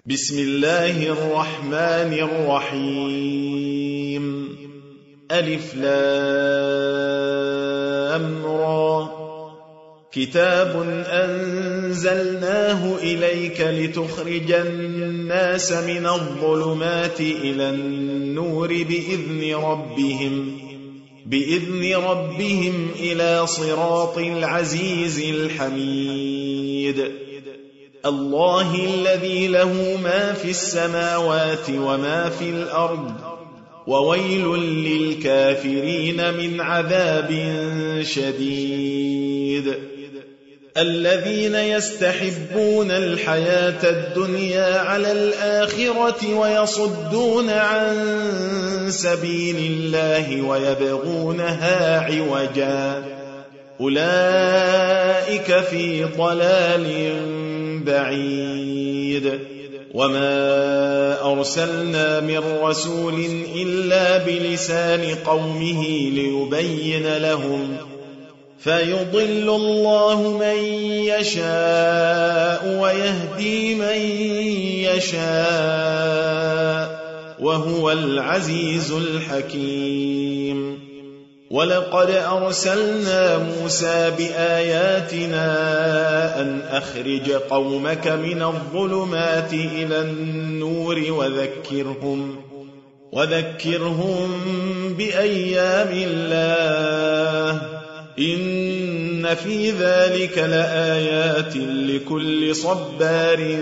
بسم الله الرحمن الرحيم. ألف لام را. كتاب أنزلناه إليك لتخرج الناس من الظلمات إلى النور بإذن ربهم إلى صراط العزيز الحميد. الله الذي له ما في السماوات وما في الأرض، وويل للكافرين من عذاب شديد. الذين يستحبون الحياة الدنيا على الآخرة ويصدون عن سبيل الله ويبغونها عوجا، أولئك في ضلال بعيد. وما أرسلنا من رسول إلا بلسان قومه ليبين لهم، فيضل الله من يشاء ويهدي من يشاء، وهو العزيز الحكيم. ولقد أرسلنا موسى بآياتنا أن أخرج قومك من الظلمات إلى النور وذكرهم بأيام الله، إن في ذلك لآيات لكل صبار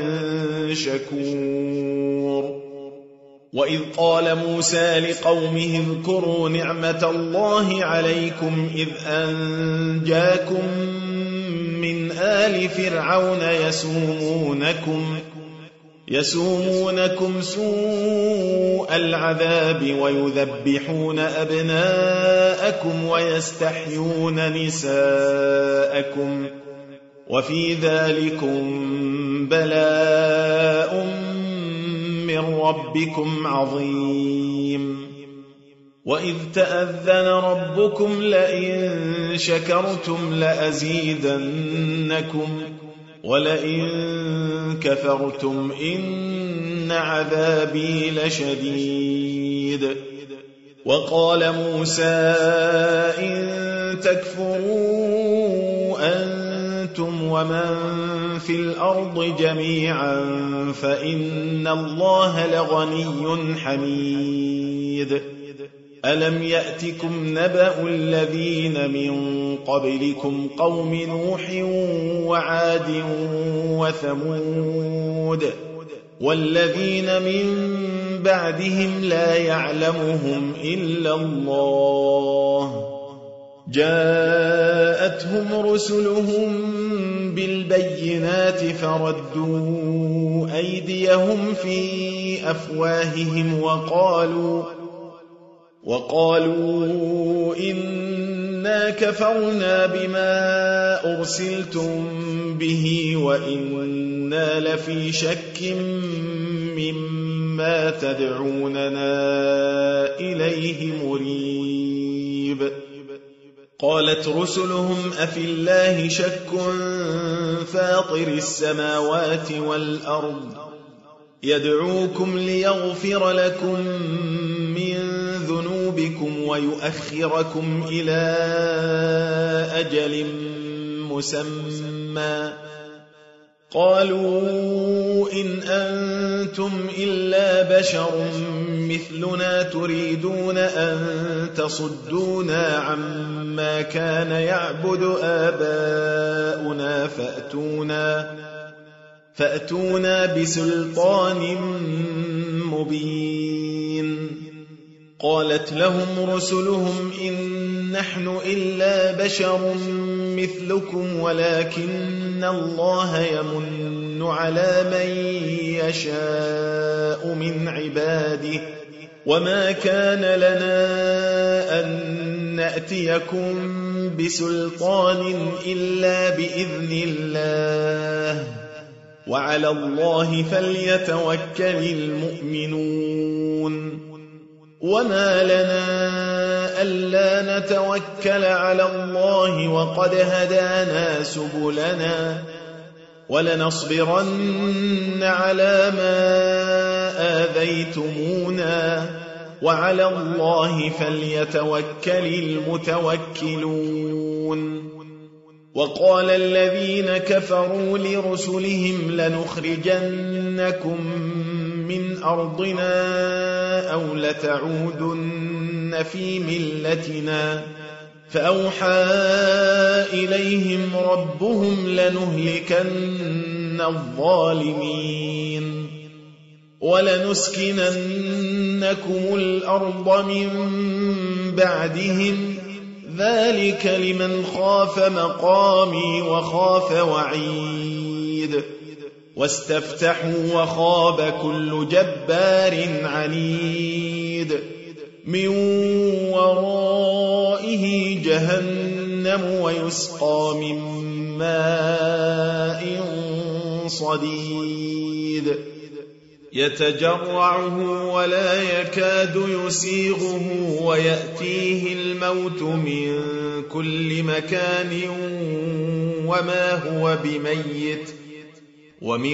شكور. وإذ قال موسى لقومه اذكروا نعمة الله عليكم إذ أنجاكم من آل فرعون يسومونكم سوء العذاب ويذبحون أبناءكم ويستحيون نساءكم، وفي ذلكم بلاء من ربكم عظيم. وإذ تأذن ربكم لئن شكرتم لأزيدنكم ولئن كفرتم إن عذابي لشديد. وقال موسى إن تكفروا أنتم ومن في الأرض جميعا فإن الله لغني حميد. ألم يأتكم نبأ الذين من قبلكم قوم نوح وعاد وثمود والذين من بعدهم لا يعلمهم إلا الله، جاءتهم رسلهم بالبينات فردوا أيديهم في أفواههم وقالوا إنا كفرنا بما أرسلتم به وإنا لفي شك مما تدعوننا إليه مريب. قالت رسلهم أفي الله شك فاطر السماوات والأرض يدعوكم ليغفر لكم من ذنوبكم ويؤخركم إلى أجل مسمى، قالوا إن أنتم إلا بشر مثلنا تريدون أن تصدونا عما كان يعبد آباؤنا فأتونا بسلطان مبين. قالت لهم رسلهم إن نحن إلا بشر مثلكم ولكن الله يمن على من يشاء من عباده، وما كان لنا أن نأتيكم بسلطان إلا بإذن الله، وعلى الله فليتوكل المؤمنون. وما لنا ألا نتوكل على الله وقد هدانا سبلنا ولنصبرن على ما آذيتمونا وعلى الله فليتوكل المتوكلون. وقال الذين كفروا لرسلهم لنخرجنكم من أرضنا أو لتعودن في ملتنا فأوحى إليهم ربهم لنهلكن الظالمين ولنسكننكم الأرض من بعدهم ذلك لمن خاف مقامي وخاف وعيد. واستفتحوا وخاب كل جبار عنيد من ورائه جهنم ويسقى من ماء صديد يتجرعه ولا يكاد يسيغه ويأتيه الموت من كل مكان وما هو بميت ومن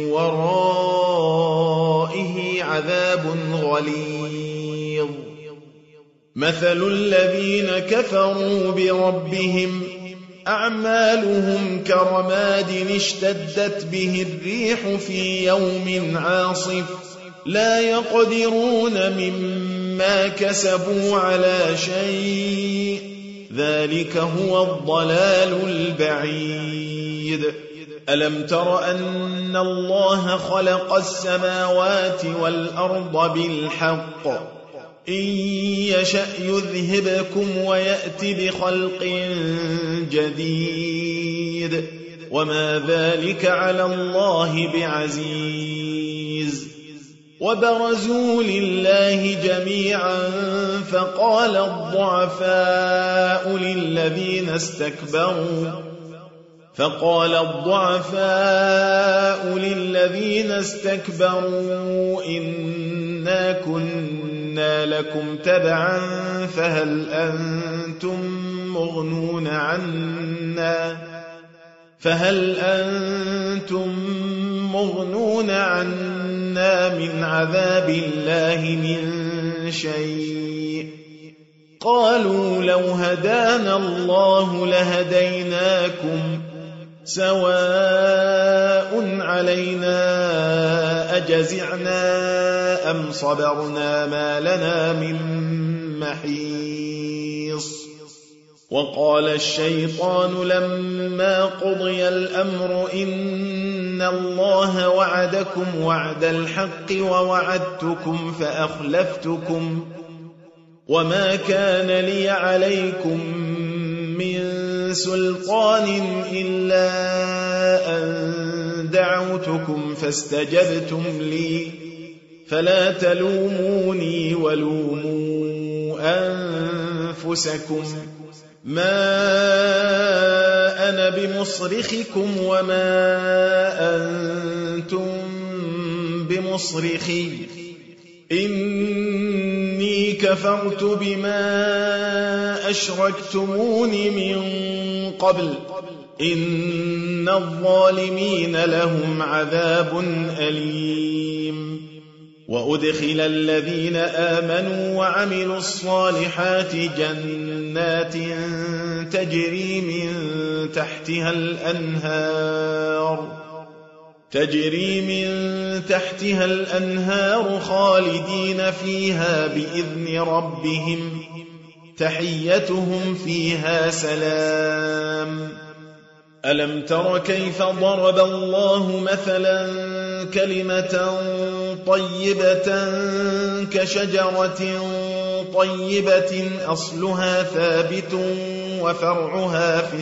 ورائه عذاب غليظ. مثل الذين كفروا بربهم أعمالهم كرماد اشتدت به الريح في يوم عاصف لا يقدرون مما كسبوا على شيء ذلك هو الضلال البعيد. ألم تر أن الله خلق السماوات والأرض بالحق إن يشأ يذهبكم ويأت بخلق جديد وما ذلك على الله بعزيز. وبرزوا لله جميعا فقال الضعفاء للذين استكبروا إنا كنا لكم تبعا فهل أنتم مغنون عنا من عذاب الله من شيء قالوا لو هدانا الله لهديناكم سواء علينا أجزعنا أم صبرنا ما لنا من محيص. وقال الشيطان لما قضي الأمر إن الله وعدكم وعد الحق ووعدتكم فأخلفتكم وما كان لي عليكم من سلطان إلا أن دعوتكم فاستجبتم لي فلا تلوموني ولوموا أنفسكم ما أنا بمصرخكم وما أنتم بمصرخي إني كفرت بما أشركتمون من قبل إن الظالمين لهم عذاب أليم. وأدخل الذين آمنوا وعملوا الصالحات جنات تجري من تحتها الأنهار خالدين فيها بإذن ربهم تحيتهم فيها سلام. ألم تر كيف ضرب الله مثلا كلمة طيبة كشجرة طيبة أصلها ثابت وفرعها في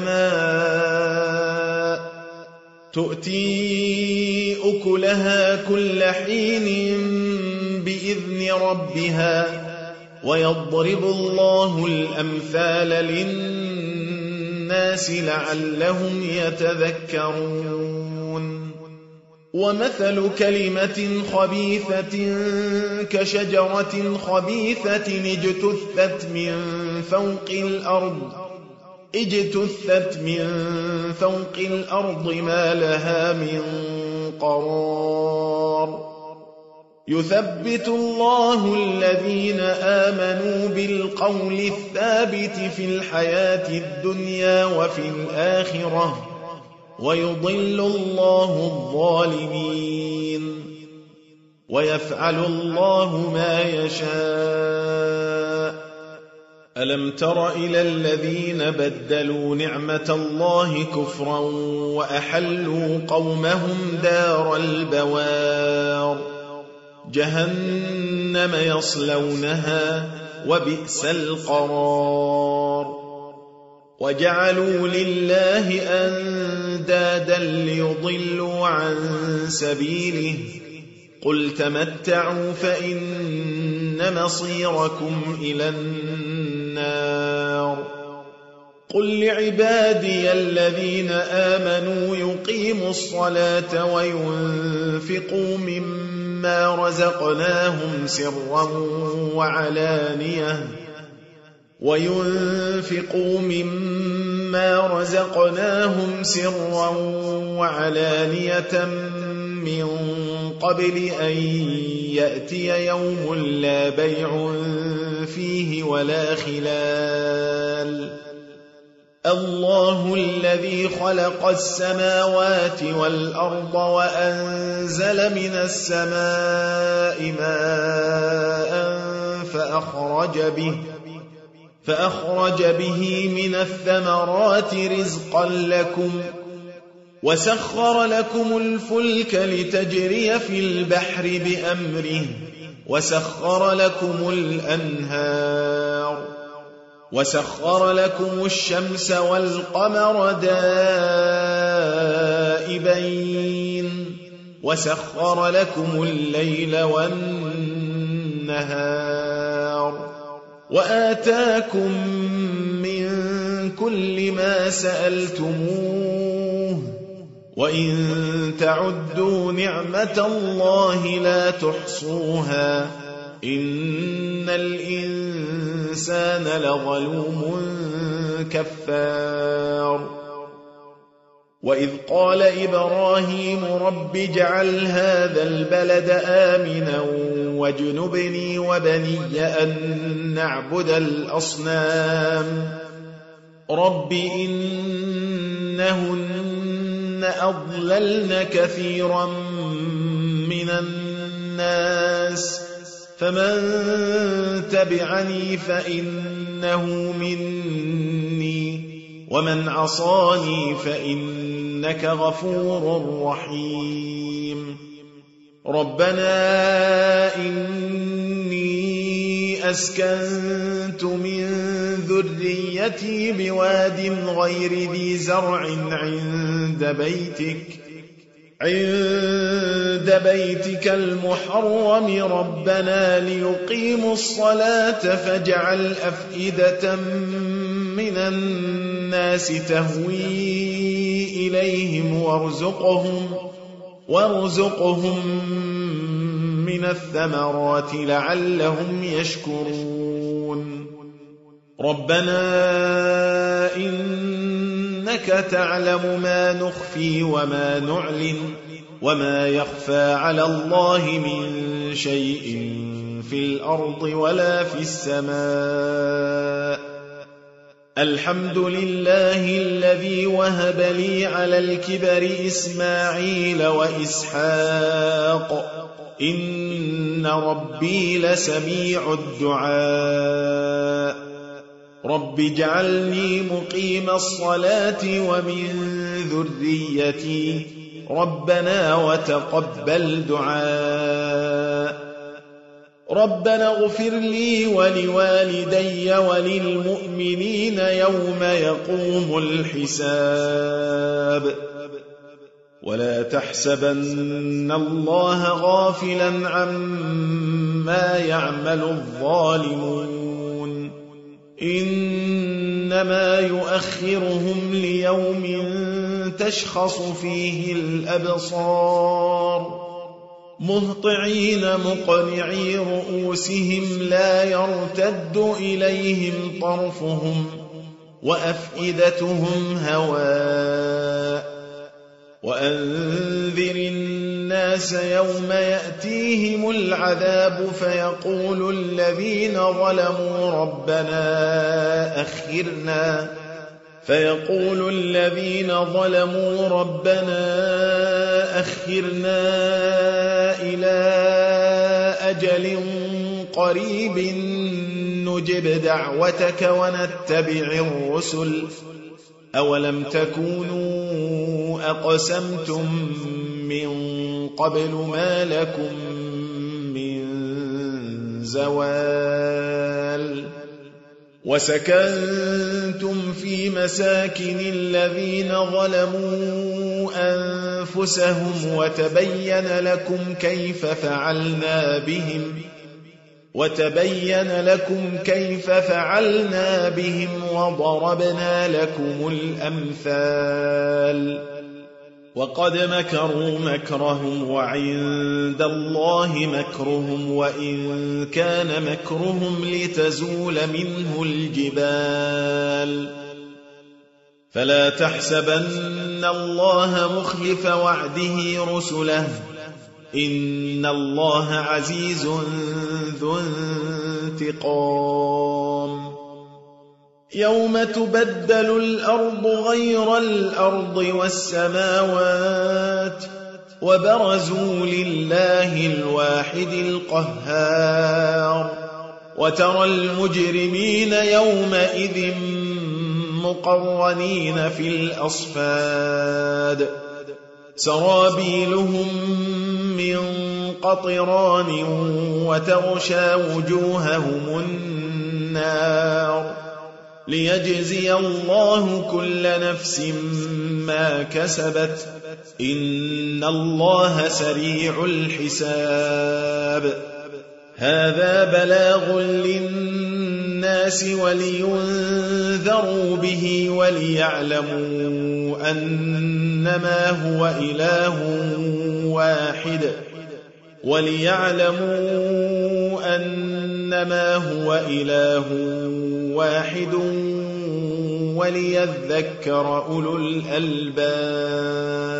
السماء تؤتي أكلها كل حين بإذن ربها ويضرب الله الأمثال للناس لعلهم يتذكرون. ومثل كلمة خبيثة كشجرة خبيثة اجتثت من فوق الأرض اجتثت من فوق الأرض ما لها من قرار يثبت الله الذين آمنوا بالقول الثابت في الحياة الدنيا وفي الآخرة ويضل الله الظالمين ويفعل الله ما يشاء ألم تر إلى الذين بدلوا نعمة الله كفرا وأحلوا قومهم دار البوار جهنم يصلونها وبئس القرار وجعلوا لله أندادا ليضلوا عن سبيله قل تمتعوا فإن مصيركم إلى النار قل لعبادي الذين آمنوا يقيموا الصلاة وينفقوا مما رزقناهم سرا وعلانية من قبل أن يأتي يوم لا بيع فيه ولا خلال الله الذي خلق السماوات والأرض وأنزل من السماء ماء فأخرج به من الثمرات رزقا لكم وسخر لكم الفلك لتجري في البحر بأمره وسخر لكم الأنهار وسخر لكم الشمس والقمر دائبين وسخر لكم الليل والنهار وآتاكم من كل ما سألتموه وإن تعدوا نعمة الله لا تحصوها إن الإنسان لظلوم كفار وإذ قال إبراهيم رب اجعل هذا البلد آمنا واجنبني وبني أن نعبد الأصنام رب إنهن أضللن كثيرا من الناس فمن تبعني فإنه مني ومن عصاني فإنك غفور رحيم ربنا إني أسكنت من ذريتي بواد غير ذي زرع عند بيتك المحرم ربنا ليقيموا الصلاة فاجعل أفئدة من الناس تهوي إليهم وارزقهم من الثمرات لعلهم يشكرون ربنا إنك تعلم ما نخفي وما نعلن وما يخفى على الله من شيء في الأرض ولا في السماء الحمد لله الذي وهب لي على الكبر إسماعيل وإسحاق إن ربي لسميع الدعاء رب اجعلني مقيم الصلاة ومن ذريتي ربنا وتقبل دعاء ربنا اغفر لي ولوالدي وللمؤمنين يوم يقوم الحساب ولا تحسبن الله غافلا عما يعمل الظالمون إنما يؤخرهم ليوم تشخص فيه الأبصار مهطعين مقنعي رؤوسهم لا يرتد إليهم طرفهم وأفئدتهم هواء وأنذر الناس يوم يأتيهم العذاب فيقول الذين ظلموا ربنا أخرنا إلى أجل قريب نجب دعوتك ونتبع الرسل أولم تكونوا أقسمتم من قبل ما لكم من زوال وسكنتم في مساكن الذين ظلموا أنفسهم وتبين لكم كيف فعلنا بهم وضربنا لكم الأمثال وقد مكروا مكرهم وعند الله مكرهم وإن كان مكرهم لتزول منه الجبال فلا تحسبن الله مخلف وعده رسله إن الله عزيز ذو انتقام يوم تبدل الأرض غير الأرض والسماوات وبرزوا لله الواحد القهار وترى المجرمين يومئذ مقرنين في الأصفاد سرابيلهم من قطران وتغشى وجوههم النار ليجزي الله كل نفس ما كسبت إن الله سريع الحساب هذا بلاغ للناس ولينذروا به وليعلموا أنما هو إله واحد وليذكر أولو الألباب